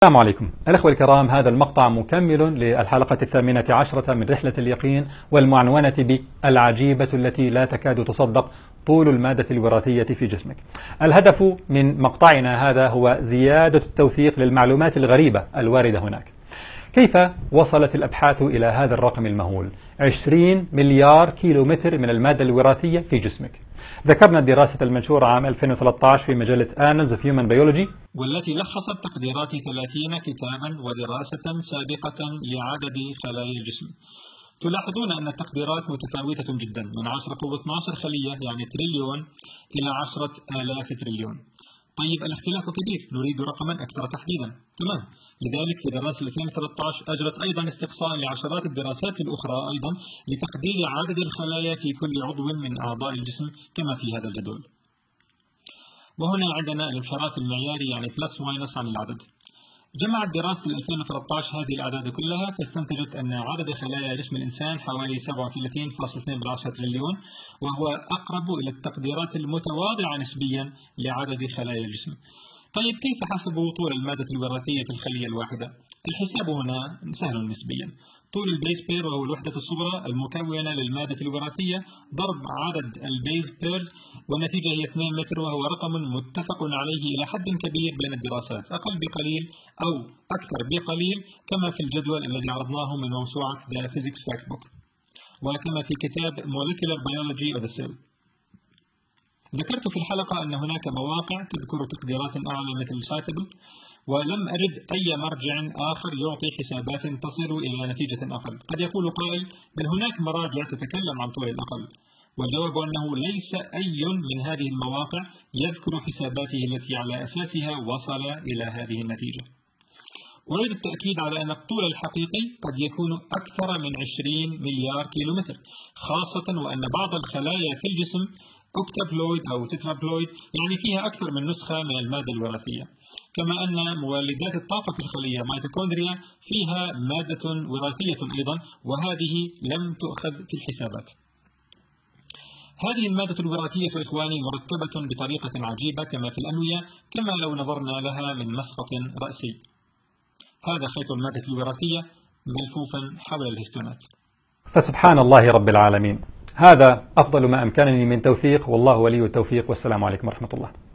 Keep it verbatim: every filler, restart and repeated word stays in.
السلام عليكم الأخوة الكرام. هذا المقطع مكمل للحلقة الثامنة عشرة من رحلة اليقين، والمعنونة بالعجيبة التي لا تكاد تصدق، طول المادة الوراثية في جسمك. الهدف من مقطعنا هذا هو زيادة التوثيق للمعلومات الغريبة الواردة هناك. كيف وصلت الأبحاث إلى هذا الرقم المهول؟ عشرين مليار كيلومتر من المادة الوراثية في جسمك. ذكرنا الدراسة المنشورة عام ألفين وثلاثة عشر في مجلة Annals of Human Biology، والتي لخصت تقديرات ثلاثين كتابا ودراسة سابقة لعدد خلايا الجسم. تلاحظون أن التقديرات متفاوتة جدا، من عشرة قوة اثني عشر خلية يعني تريليون إلى عشرة آلاف تريليون. طيب الاختلاف كبير، نريد رقما أكثر تحديدا. تمام، لذلك في دراسة ألفين وثلاثة عشر أجرت أيضا استقصاء لعشرات الدراسات الأخرى أيضا لتقدير عدد الخلايا في كل عضو من أعضاء الجسم كما في هذا الجدول. وهنا عندنا الانحراف المعياري يعني بلس ماينس عن العدد. جمعت دراسة ألفين وثلاثة عشر هذه الأعداد كلها، فاستنتجت أن عدد خلايا جسم الإنسان حوالي سبعة وثلاثين فاصلة اثنين تريليون، وهو أقرب إلى التقديرات المتواضعة نسبيا لعدد خلايا الجسم. طيب كيف حسبوا طول المادة الوراثية في الخلية الواحدة؟ الحساب هنا سهل نسبيا. طول البيز بير وهو الوحدة الصغرى المكونة للمادة الوراثية ضرب عدد البيز بيرز، والنتيجة هي اثنين متر، وهو رقم متفق عليه إلى حد كبير بين الدراسات، أقل بقليل أو أكثر بقليل، كما في الجدول الذي عرضناه من موسوعة The Physics Factbook، وكما في كتاب Molecular Biology of the Cell. ذكرت في الحلقة أن هناك مواقع تذكر تقديرات أعلى مثل سايتبل، ولم أجد أي مرجع آخر يعطي حسابات تصل إلى نتيجة أقل. قد يقول قائل بل هناك مراجع تتكلم عن طول الأقل، والجواب أنه ليس أي من هذه المواقع يذكر حساباته التي على أساسها وصل إلى هذه النتيجة. أريد التأكيد على أن الطول الحقيقي قد يكون أكثر من عشرين مليار كيلومتر، خاصة وأن بعض الخلايا في الجسم أوكتابلويد أو تترابلويد، يعني فيها أكثر من نسخة من المادة الوراثية. كما أن مولدات الطاقة في الخلية ميتوكوندريا فيها مادة وراثية أيضا، وهذه لم تؤخذ في الحسابات. هذه المادة الوراثية إخواني مركبة بطريقة عجيبة كما في الأنوية، كما لو نظرنا لها من مسقط رأسي. هذا خيط المادة الوراثية ملفوفا حول الهستونات. فسبحان الله رب العالمين، هذا أفضل ما أمكنني من توثيق، والله ولي التوفيق، والسلام عليكم ورحمة الله.